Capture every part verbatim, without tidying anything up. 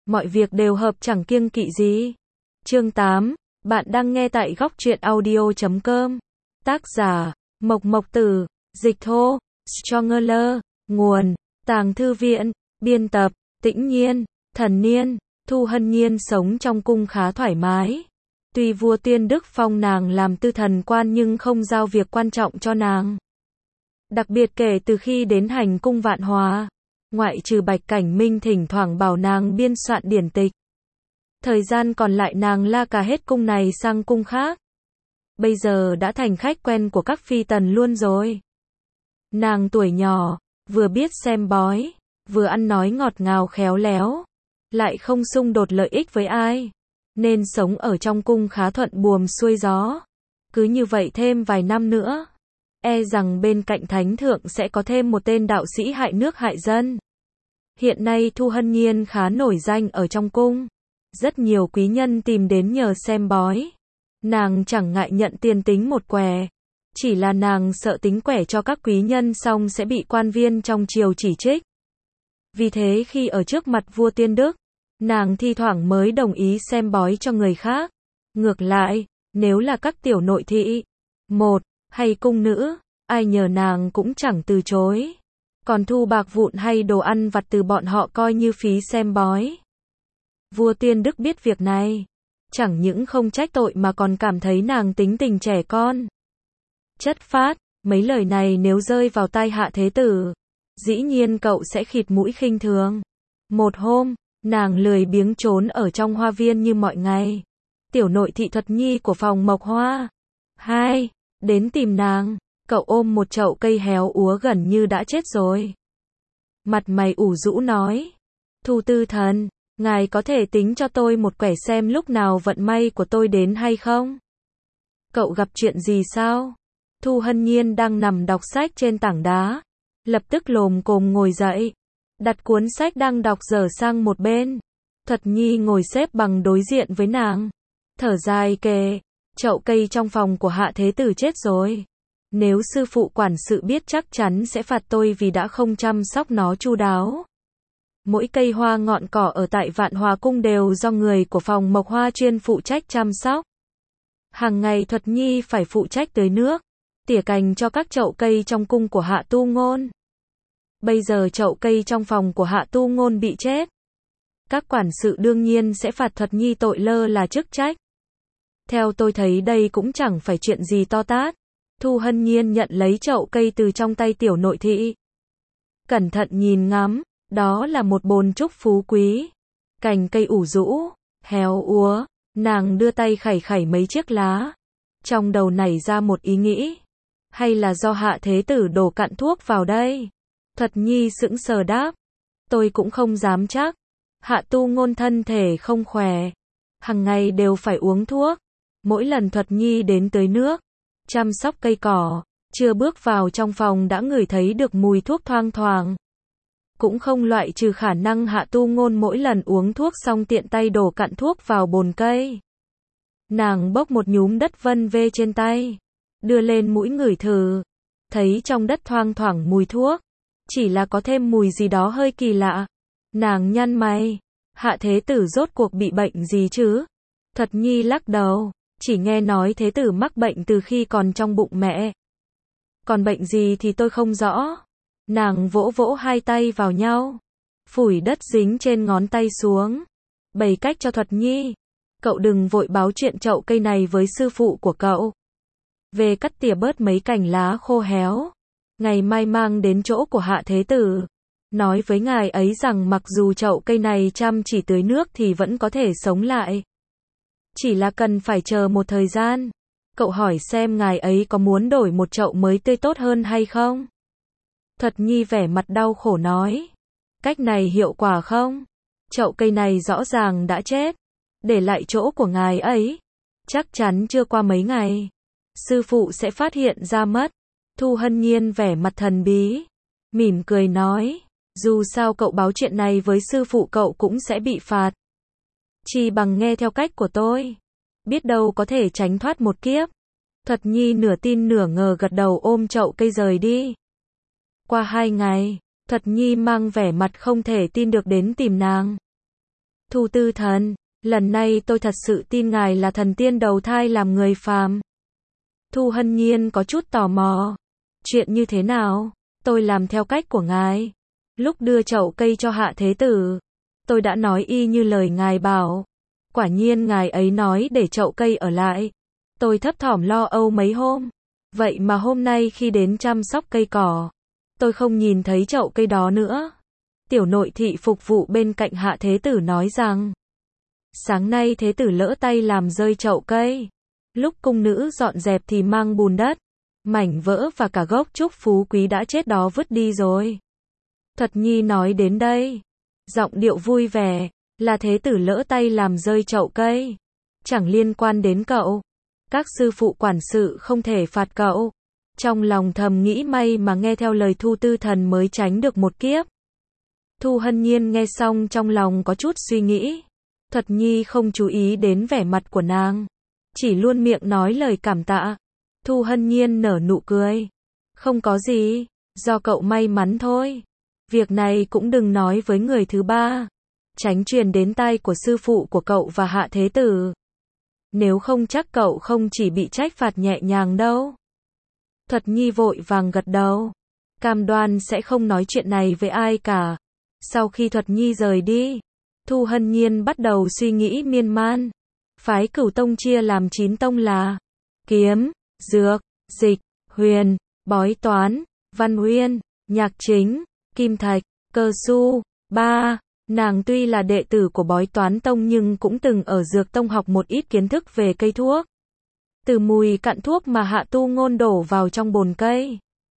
mọi việc đều hợp chẳng kiêng kỵ gì. Chương tám, bạn đang nghe tại góc truyện audio chấm com. Tác giả, Mộc Mộc Tử, dịch thô, Stronger, nguồn, Tàng Thư Viện, biên tập, Tĩnh Nhiên, Thần Niên. Thu Hân Nhiên sống trong cung khá thoải mái. Tuy vua Tuyên Đức phong nàng làm tư thần quan nhưng không giao việc quan trọng cho nàng. Đặc biệt kể từ khi đến hành cung Vạn Hòa, ngoại trừ Bạch Cảnh Minh thỉnh thoảng bảo nàng biên soạn điển tịch, thời gian còn lại nàng la cả hết cung này sang cung khác. Bây giờ đã thành khách quen của các phi tần luôn rồi. Nàng tuổi nhỏ, vừa biết xem bói, vừa ăn nói ngọt ngào khéo léo, lại không xung đột lợi ích với ai, nên sống ở trong cung khá thuận buồm xuôi gió. Cứ như vậy thêm vài năm nữa, e rằng bên cạnh thánh thượng sẽ có thêm một tên đạo sĩ hại nước hại dân. Hiện nay Thu Hân Nhiên khá nổi danh ở trong cung. Rất nhiều quý nhân tìm đến nhờ xem bói. Nàng chẳng ngại nhận tiền tính một quẻ. Chỉ là nàng sợ tính quẻ cho các quý nhân xong sẽ bị quan viên trong triều chỉ trích. Vì thế khi ở trước mặt vua Tuyên Đức, nàng thi thoảng mới đồng ý xem bói cho người khác. Ngược lại, nếu là các tiểu nội thị, một, hay cung nữ, ai nhờ nàng cũng chẳng từ chối. Còn thu bạc vụn hay đồ ăn vặt từ bọn họ coi như phí xem bói. Vua Tuyên Đức biết việc này, chẳng những không trách tội mà còn cảm thấy nàng tính tình trẻ con. Chất phác, mấy lời này nếu rơi vào tai Hạ Thế Tử, dĩ nhiên cậu sẽ khịt mũi khinh thường. Một hôm, nàng lười biếng trốn ở trong hoa viên như mọi ngày. Tiểu nội thị Thuật Nhi của phòng Mộc Hoa, hai, đến tìm nàng, cậu ôm một chậu cây héo úa gần như đã chết rồi. Mặt mày ủ rũ nói, Thu tư thần, ngài có thể tính cho tôi một quẻ xem lúc nào vận may của tôi đến hay không? Cậu gặp chuyện gì sao? Thu Hân Nhiên đang nằm đọc sách trên tảng đá, lập tức lồm cồm ngồi dậy, đặt cuốn sách đang đọc dở sang một bên. Thuật Nhi ngồi xếp bằng đối diện với nàng, thở dài kể, chậu cây trong phòng của Hạ Thế Tử chết rồi. Nếu sư phụ quản sự biết chắc chắn sẽ phạt tôi vì đã không chăm sóc nó chu đáo. Mỗi cây hoa ngọn cỏ ở tại Vạn Hòa cung đều do người của phòng Mộc Hoa chuyên phụ trách chăm sóc. Hàng ngày Thuật Nhi phải phụ trách tưới nước, tỉa cành cho các chậu cây trong cung của Hạ Tu Ngôn. Bây giờ chậu cây trong phòng của Hạ Tu Ngôn bị chết. Các quản sự đương nhiên sẽ phạt Thuật Nhi tội lơ là chức trách. Theo tôi thấy đây cũng chẳng phải chuyện gì to tát. Thu Hân Nhiên nhận lấy chậu cây từ trong tay tiểu nội thị. Cẩn thận nhìn ngắm, đó là một bồn trúc phú quý. Cành cây ủ rũ, héo úa, nàng đưa tay khẩy khẩy mấy chiếc lá. Trong đầu nảy ra một ý nghĩ. Hay là do Hạ Thế Tử đổ cạn thuốc vào đây? Thuật Nhi sững sờ đáp. Tôi cũng không dám chắc. Hạ Tu Ngôn thân thể không khỏe. Hằng ngày đều phải uống thuốc. Mỗi lần Thuật Nhi đến tưới nước, chăm sóc cây cỏ, chưa bước vào trong phòng đã ngửi thấy được mùi thuốc thoang thoảng. Cũng không loại trừ khả năng Hạ Tu Ngôn mỗi lần uống thuốc xong tiện tay đổ cạn thuốc vào bồn cây. Nàng bốc một nhúm đất vân vê trên tay, đưa lên mũi ngửi thử, thấy trong đất thoang thoảng mùi thuốc, chỉ là có thêm mùi gì đó hơi kỳ lạ. Nàng nhăn mày, Hạ Thế Tử rốt cuộc bị bệnh gì chứ? Thuật Nhi lắc đầu, chỉ nghe nói Thế Tử mắc bệnh từ khi còn trong bụng mẹ. Còn bệnh gì thì tôi không rõ. Nàng vỗ vỗ hai tay vào nhau, phủi đất dính trên ngón tay xuống, bày cách cho Thuật Nhi. Cậu đừng vội báo chuyện chậu cây này với sư phụ của cậu. Về cắt tỉa bớt mấy cành lá khô héo, ngày mai mang đến chỗ của Hạ Thế Tử. Nói với ngài ấy rằng mặc dù chậu cây này chăm chỉ tưới nước thì vẫn có thể sống lại. Chỉ là cần phải chờ một thời gian. Cậu hỏi xem ngài ấy có muốn đổi một chậu mới tươi tốt hơn hay không? Thuật Nhi vẻ mặt đau khổ nói. Cách này hiệu quả không? Chậu cây này rõ ràng đã chết. Để lại chỗ của ngài ấy. Chắc chắn chưa qua mấy ngày, sư phụ sẽ phát hiện ra mất. Thu Hân Nhiên vẻ mặt thần bí, mỉm cười nói. Dù sao cậu báo chuyện này với sư phụ cậu cũng sẽ bị phạt. Chỉ bằng nghe theo cách của tôi, biết đâu có thể tránh thoát một kiếp. Thuật Nhi nửa tin nửa ngờ gật đầu ôm chậu cây rời đi. Qua hai ngày, Thuật Nhi mang vẻ mặt không thể tin được đến tìm nàng. Thu Tư Thần, lần này tôi thật sự tin ngài là thần tiên đầu thai làm người phàm. Thu Hân Nhiên có chút tò mò. Chuyện như thế nào? Tôi làm theo cách của ngài. Lúc đưa chậu cây cho Hạ Thế Tử, tôi đã nói y như lời ngài bảo. Quả nhiên ngài ấy nói để chậu cây ở lại. Tôi thấp thỏm lo âu mấy hôm. Vậy mà hôm nay khi đến chăm sóc cây cỏ, tôi không nhìn thấy chậu cây đó nữa. Tiểu nội thị phục vụ bên cạnh Hạ Thế Tử nói rằng, sáng nay Thế Tử lỡ tay làm rơi chậu cây. Lúc cung nữ dọn dẹp thì mang bùn đất, mảnh vỡ và cả gốc trúc phú quý đã chết đó vứt đi rồi. Thuật Nhi nói đến đây, giọng điệu vui vẻ, là Thế Tử lỡ tay làm rơi chậu cây. Chẳng liên quan đến cậu. Các sư phụ quản sự không thể phạt cậu. Trong lòng thầm nghĩ may mà nghe theo lời Thu Tư Thần mới tránh được một kiếp. Thu Hân Nhiên nghe xong trong lòng có chút suy nghĩ. Thuật Nhi không chú ý đến vẻ mặt của nàng, chỉ luôn miệng nói lời cảm tạ. Thu Hân Nhiên nở nụ cười. Không có gì, do cậu may mắn thôi. Việc này cũng đừng nói với người thứ ba, tránh truyền đến tai của sư phụ của cậu và Hạ Thế Tử. Nếu không chắc cậu không chỉ bị trách phạt nhẹ nhàng đâu. Thuật Nhi vội vàng gật đầu, cam đoan sẽ không nói chuyện này với ai cả. Sau khi Thuật Nhi rời đi, Thu Hân Nhiên bắt đầu suy nghĩ miên man. Phái Cửu Tông chia làm chín tông là kiếm, dược, dịch, huyền, bói toán, văn uyên, nhạc chính, kim thạch, cơ su. Ba, nàng tuy là đệ tử của bói toán tông nhưng cũng từng ở dược tông học một ít kiến thức về cây thuốc. Từ mùi cặn thuốc mà Hạ Tu Ngôn đổ vào trong bồn cây,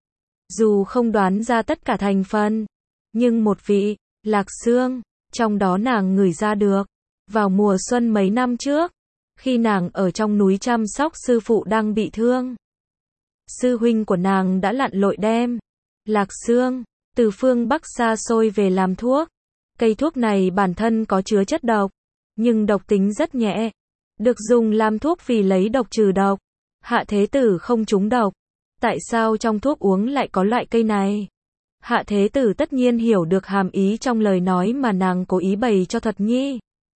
dù không đoán ra tất cả thành phần, nhưng một vị, lạc xương, trong đó nàng ngửi ra được. Vào mùa xuân mấy năm trước, khi nàng ở trong núi chăm sóc sư phụ đang bị thương, sư huynh của nàng đã lặn lội đem lạc xương từ phương Bắc xa xôi về làm thuốc. Cây thuốc này bản thân có chứa chất độc, nhưng độc tính rất nhẹ, được dùng làm thuốc vì lấy độc trừ độc. Hạ Thế Tử không trúng độc, tại sao trong thuốc uống lại có loại cây này? Hạ Thế Tử tất nhiên hiểu được hàm ý trong lời nói mà nàng cố ý bày cho Thuật Nhi.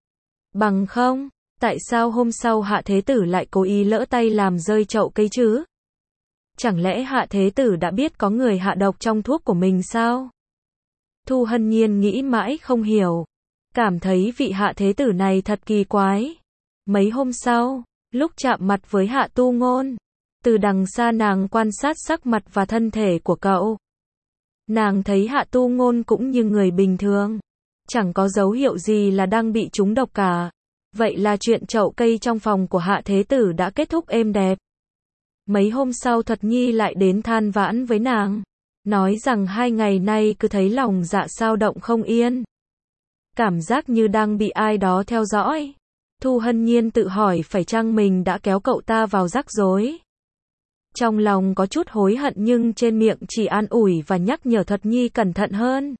Bằng không, tại sao hôm sau Hạ Thế Tử lại cố ý lỡ tay làm rơi chậu cây chứ? Chẳng lẽ Hạ Thế Tử đã biết có người hạ độc trong thuốc của mình sao? Thu Hân Nhiên nghĩ mãi không hiểu, cảm thấy vị Hạ Thế Tử này thật kỳ quái. Mấy hôm sau, lúc chạm mặt với Hạ Tu Ngôn, từ đằng xa nàng quan sát sắc mặt và thân thể của cậu. Nàng thấy Hạ Tu Ngôn cũng như người bình thường, chẳng có dấu hiệu gì là đang bị trúng độc cả. Vậy là chuyện chậu cây trong phòng của Hạ Thế Tử đã kết thúc êm đẹp. Mấy hôm sau Thuật Nhi lại đến than vãn với nàng, nói rằng hai ngày nay cứ thấy lòng dạ sao động không yên, cảm giác như đang bị ai đó theo dõi. Thu Hân Nhiên tự hỏi phải chăng mình đã kéo cậu ta vào rắc rối. Trong lòng có chút hối hận nhưng trên miệng chỉ an ủi và nhắc nhở Thuật Nhi cẩn thận hơn.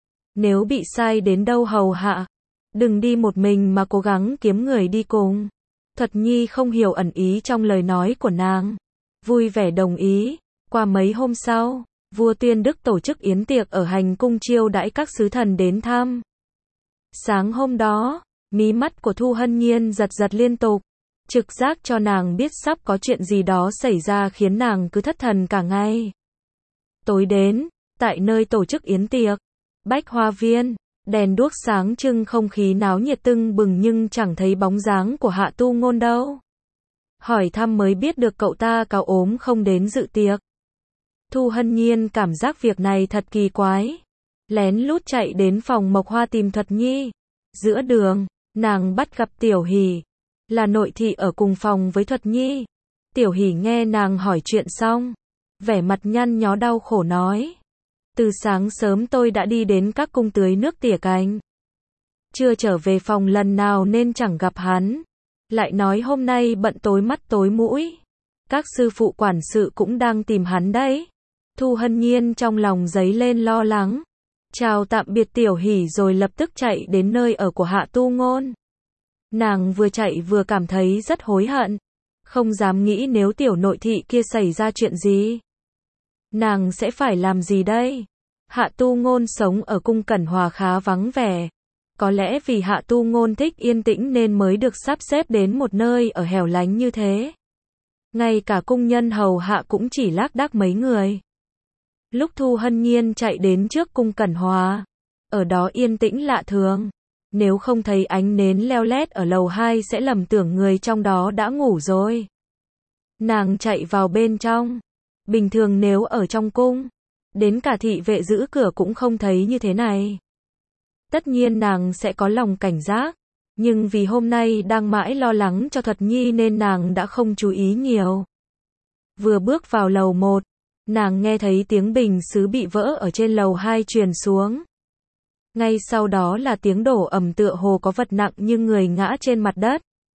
Nếu bị sai đến đâu hầu hạ, đừng đi một mình mà cố gắng kiếm người đi cùng. Thuật Nhi không hiểu ẩn ý trong lời nói của nàng, vui vẻ đồng ý. Qua mấy hôm sau, vua Tuyên Đức tổ chức yến tiệc ở hành cung chiêu đãi các sứ thần đến thăm. Sáng hôm đó, mí mắt của Thu Hân Nhiên giật giật liên tục, trực giác cho nàng biết sắp có chuyện gì đó xảy ra khiến nàng cứ thất thần cả ngày. Tối đến, tại nơi tổ chức yến tiệc, Bách Hoa Viên, đèn đuốc sáng trưng, không khí náo nhiệt tưng bừng nhưng chẳng thấy bóng dáng của Hạ Tu Ngôn đâu. Hỏi thăm mới biết được cậu ta cáo ốm không đến dự tiệc. Thu Hân Nhiên cảm giác việc này thật kỳ quái, lén lút chạy đến phòng Mộc Hoa tìm Thuật Nhi. Giữa đường, nàng bắt gặp Tiểu Hỷ, là nội thị ở cùng phòng với Thuật Nhi. Tiểu Hỷ nghe nàng hỏi chuyện xong, vẻ mặt nhăn nhó đau khổ nói: từ sáng sớm tôi đã đi đến các cung tưới nước tỉa cành, chưa trở về phòng lần nào nên chẳng gặp hắn. Lại nói hôm nay bận tối mắt tối mũi, các sư phụ quản sự cũng đang tìm hắn đấy. Thu Hân Nhiên trong lòng dấy lên lo lắng, chào tạm biệt Tiểu Hỷ rồi lập tức chạy đến nơi ở của Hạ Tu Ngôn. Nàng vừa chạy vừa cảm thấy rất hối hận, không dám nghĩ nếu tiểu nội thị kia xảy ra chuyện gì, nàng sẽ phải làm gì đây? Hạ Tu Ngôn sống ở cung Cẩn Hòa khá vắng vẻ, Có lẽ vì Hạ Tu Ngôn thích yên tĩnh nên mới được sắp xếp đến một nơi ở hẻo lánh như thế. Ngay cả cung nhân hầu hạ cũng chỉ lác đác mấy người. Lúc Thu Hân Nhiên chạy đến trước cung Cẩn Hòa, ở đó yên tĩnh lạ thường. Nếu không thấy ánh nến leo lét ở lầu hai sẽ lầm tưởng người trong đó đã ngủ rồi. Nàng chạy vào bên trong. Bình thường nếu ở trong cung, đến cả thị vệ giữ cửa cũng không thấy như thế này. Tất nhiên nàng sẽ có lòng cảnh giác, nhưng vì hôm nay đang mãi lo lắng cho Thuật Nhi nên nàng đã không chú ý nhiều. Vừa bước vào lầu một, nàng nghe thấy tiếng bình sứ bị vỡ ở trên lầu hai truyền xuống. Ngay sau đó là tiếng đổ ầm tựa hồ có vật nặng như người ngã trên mặt đất.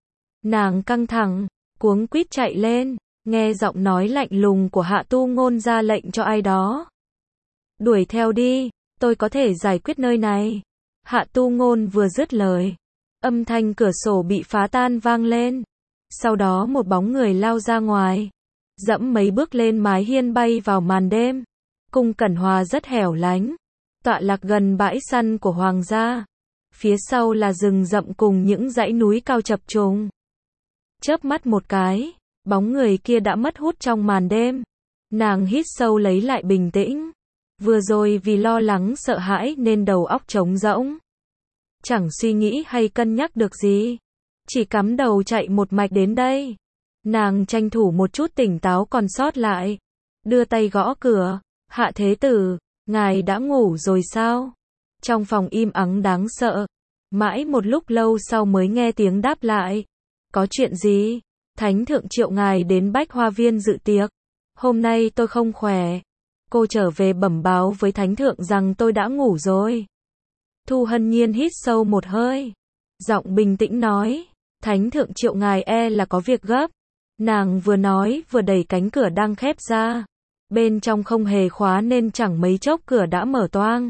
Nàng căng thẳng, cuống quýt chạy lên, nghe giọng nói lạnh lùng của Hạ Tu Ngôn ra lệnh cho ai đó. Đuổi theo đi, tôi có thể giải quyết nơi này. Hạ Tu Ngôn vừa dứt lời, âm thanh cửa sổ bị phá tan vang lên. Sau đó một bóng người lao ra ngoài, dẫm mấy bước lên mái hiên bay vào màn đêm. Cung Cẩn Hòa rất hẻo lánh, tọa lạc gần bãi săn của hoàng gia. Phía sau là rừng rậm cùng những dãy núi cao chập trùng. Chớp mắt một cái, bóng người kia đã mất hút trong màn đêm. Nàng hít sâu lấy lại bình tĩnh. Vừa rồi vì lo lắng sợ hãi nên đầu óc trống rỗng. Chẳng suy nghĩ hay cân nhắc được gì. Chỉ cắm đầu chạy một mạch đến đây. Nàng tranh thủ một chút tỉnh táo còn sót lại. Đưa tay gõ cửa. Hạ thế tử, ngài đã ngủ rồi sao? Trong phòng im ắng đáng sợ. Mãi một lúc lâu sau mới nghe tiếng đáp lại. Có chuyện gì? Thánh thượng triệu ngài đến Bách Hoa Viên dự tiệc. Hôm nay tôi không khỏe. Cô trở về bẩm báo với thánh thượng rằng tôi đã ngủ rồi. Thu Hân Nhiên hít sâu một hơi. Giọng bình tĩnh nói. Thánh thượng triệu ngài e là có việc gấp. Nàng vừa nói vừa đẩy cánh cửa đang khép ra. Bên trong không hề khóa nên chẳng mấy chốc cửa đã mở toang.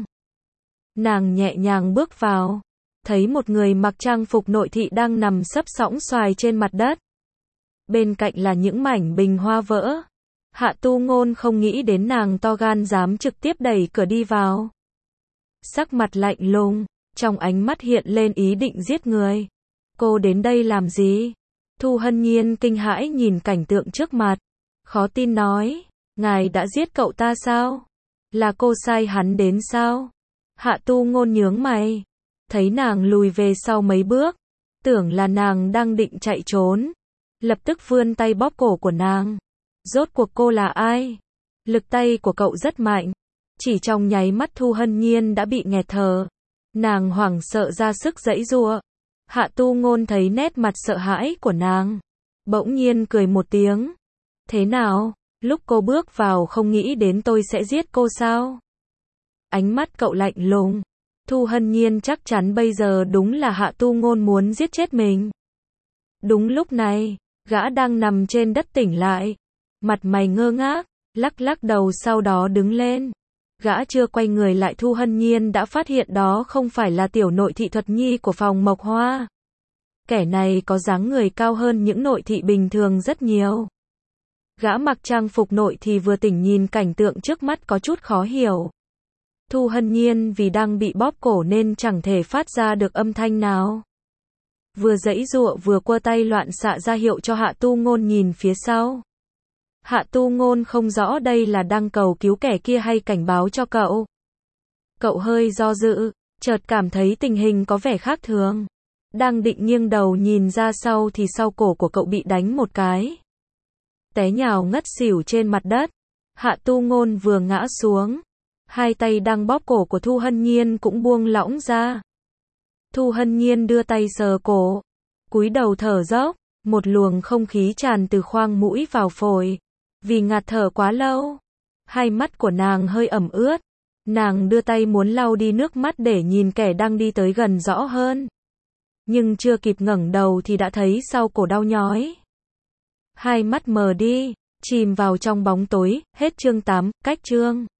Nàng nhẹ nhàng bước vào. Thấy một người mặc trang phục nội thị đang nằm sấp sõng xoài trên mặt đất. Bên cạnh là những mảnh bình hoa vỡ. Hạ Tu Ngôn không nghĩ đến nàng to gan dám trực tiếp đẩy cửa đi vào. Sắc mặt lạnh lùng, trong ánh mắt hiện lên ý định giết người. Cô đến đây làm gì? Thu Hân Nhiên kinh hãi nhìn cảnh tượng trước mặt. Khó tin nói, ngài đã giết cậu ta sao? Là cô sai hắn đến sao? Hạ Tu Ngôn nhướng mày. Thấy nàng lùi về sau mấy bước. Tưởng là nàng đang định chạy trốn. Lập tức vươn tay bóp cổ của nàng. Rốt cuộc cô là ai? Lực tay của cậu rất mạnh. Chỉ trong nháy mắt Thu Hân Nhiên đã bị nghẹt thở. Nàng hoảng sợ ra sức giãy giụa. Hạ Tu Ngôn thấy nét mặt sợ hãi của nàng. Bỗng nhiên cười một tiếng. Thế nào? Lúc cô bước vào không nghĩ đến tôi sẽ giết cô sao? Ánh mắt cậu lạnh lùng. Thu Hân Nhiên chắc chắn bây giờ đúng là Hạ Tu Ngôn muốn giết chết mình. Đúng lúc này, gã đang nằm trên đất tỉnh lại. Mặt mày ngơ ngác, lắc lắc đầu sau đó đứng lên. Gã chưa quay người lại Thu Hân Nhiên đã phát hiện đó không phải là tiểu nội thị Thuật Nhi của phòng Mộc Hoa. Kẻ này có dáng người cao hơn những nội thị bình thường rất nhiều. Gã mặc trang phục nội thì vừa tỉnh nhìn cảnh tượng trước mắt có chút khó hiểu. Thu Hân Nhiên vì đang bị bóp cổ nên chẳng thể phát ra được âm thanh nào. Vừa giãy giụa vừa quơ tay loạn xạ ra hiệu cho Hạ Tu Ngôn nhìn phía sau. Hạ Tu Ngôn không rõ đây là đang cầu cứu kẻ kia hay cảnh báo cho cậu. Cậu hơi do dự, chợt cảm thấy tình hình có vẻ khác thường. Đang định nghiêng đầu nhìn ra sau thì sau cổ của cậu bị đánh một cái. Té nhào ngất xỉu trên mặt đất. Hạ Tu Ngôn vừa ngã xuống. Hai tay đang bóp cổ của Thu Hân Nhiên cũng buông lỏng ra. Thu Hân Nhiên đưa tay sờ cổ. Cúi đầu thở dốc. Một luồng không khí tràn từ khoang mũi vào phổi. Vì ngạt thở quá lâu. Hai mắt của nàng hơi ẩm ướt. Nàng đưa tay muốn lau đi nước mắt để nhìn kẻ đang đi tới gần rõ hơn. Nhưng chưa kịp ngẩng đầu thì đã thấy sau cổ đau nhói. Hai mắt mờ đi, chìm vào trong bóng tối. Hết chương tám, cách chương.